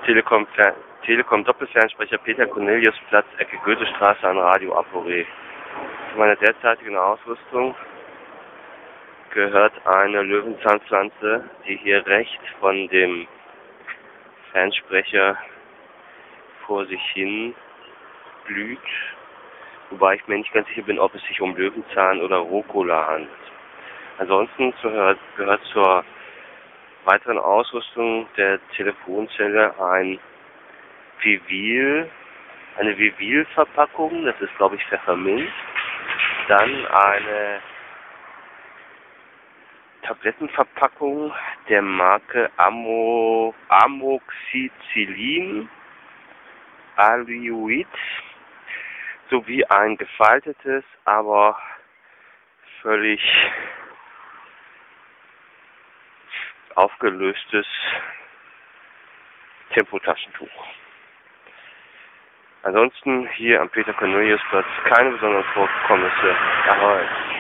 Telekom, Telekom Doppelfernsprecher Peter Cornelius Platz, Ecke Goethestraße an Radio Aporé. Zu meiner derzeitigen Ausrüstung gehört eine Löwenzahnpflanze, die hier rechts von dem Fernsprecher vor sich hin blüht, wobei ich mir nicht ganz sicher bin, ob es sich um Löwenzahn oder Rucola handelt. Ansonsten gehört zur weiteren Ausrüstung der Telefonzelle eine Vivil-Verpackung, das ist glaube ich Pfefferminz, dann eine Tablettenverpackung der Marke Amoxicillin Alioid sowie ein gefaltetes, aber völlig aufgelöstes Tempotaschentuch. Ansonsten hier am Peter Cornelius Platz keine besonderen Vorkommnisse. Ahoi.